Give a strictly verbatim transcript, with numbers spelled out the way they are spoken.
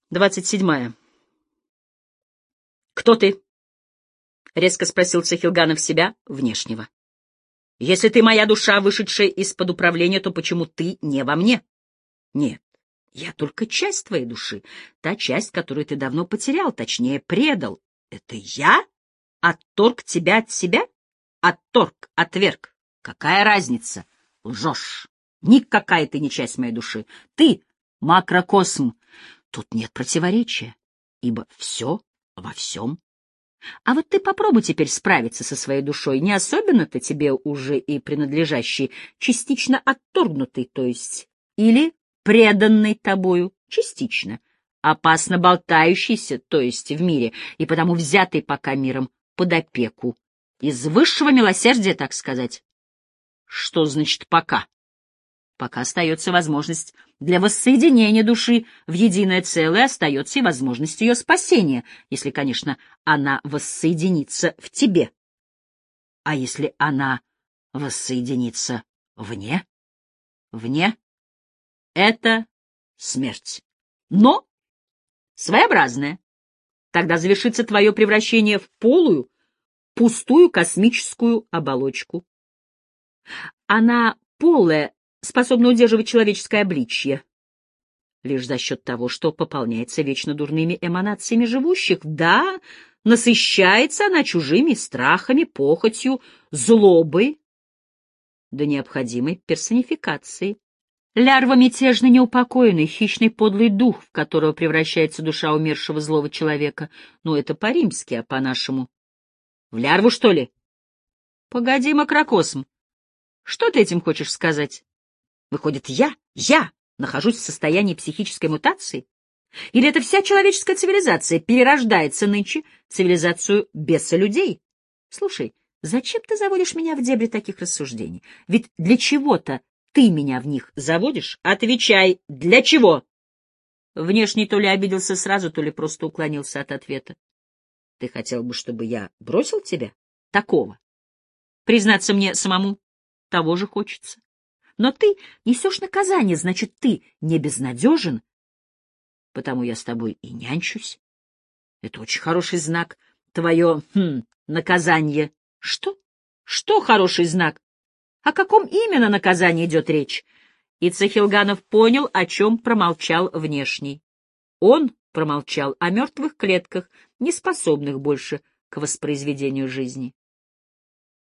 Двадцать седьмая. «Кто ты?» — резко спросил Цахилганов себя, внешнего. «Если ты моя душа, вышедшая из-под управления, то почему ты не во мне?» «Нет, я только часть твоей души, та часть, которую ты давно потерял, точнее, предал. Это я отторг тебя от себя? Отторг, отверг. Какая разница? Лжешь. Никакая ты не часть моей души. Ты — макрокосм. Тут нет противоречия, ибо все во всем. А вот ты попробуй теперь справиться со своей душой, не особенно-то тебе уже и принадлежащей, частично отторгнутой, то есть, или преданной тобою, частично, опасно болтающейся, то есть в мире, и потому взятой пока миром под опеку, из высшего милосердия, так сказать. Что значит «пока»? Пока остается возможность для воссоединения души в единое целое, остается и возможность ее спасения, если, конечно, она воссоединится в тебе. А если она воссоединится вне? Вне — это смерть. Но своеобразная. Тогда завершится твое превращение в полую, пустую космическую оболочку. Она полая, способна удерживать человеческое обличье лишь за счет того, что пополняется вечно дурными эманациями живущих. Да, насыщается она чужими страхами, похотью, злобой до необходимой персонификации. Лярва мятежный, неупокоенный, хищный подлый дух, в которого превращается душа умершего злого человека. Ну, это по-римски, а по-нашему. В лярву, что ли? Погоди, макрокосм. Что ты этим хочешь сказать? Выходит, я, я нахожусь в состоянии психической мутации? Или это вся человеческая цивилизация перерождается нынче в цивилизацию беса-людей? Слушай, зачем ты заводишь меня в дебри таких рассуждений? Ведь для чего-то ты меня в них заводишь? Отвечай, для чего? Внешний то ли обиделся сразу, то ли просто уклонился от ответа. Ты хотел бы, чтобы я бросил тебя? Такого. Признаться мне самому, того же хочется. Но ты несешь наказание, значит, ты не безнадежен, потому я с тобой и нянчусь. Это очень хороший знак, твое, хм, наказание. Что? Что хороший знак? О каком именно наказании идет речь? И Цахилганов понял, о чем промолчал внешний. Он промолчал о мертвых клетках, не способных больше к воспроизведению жизни.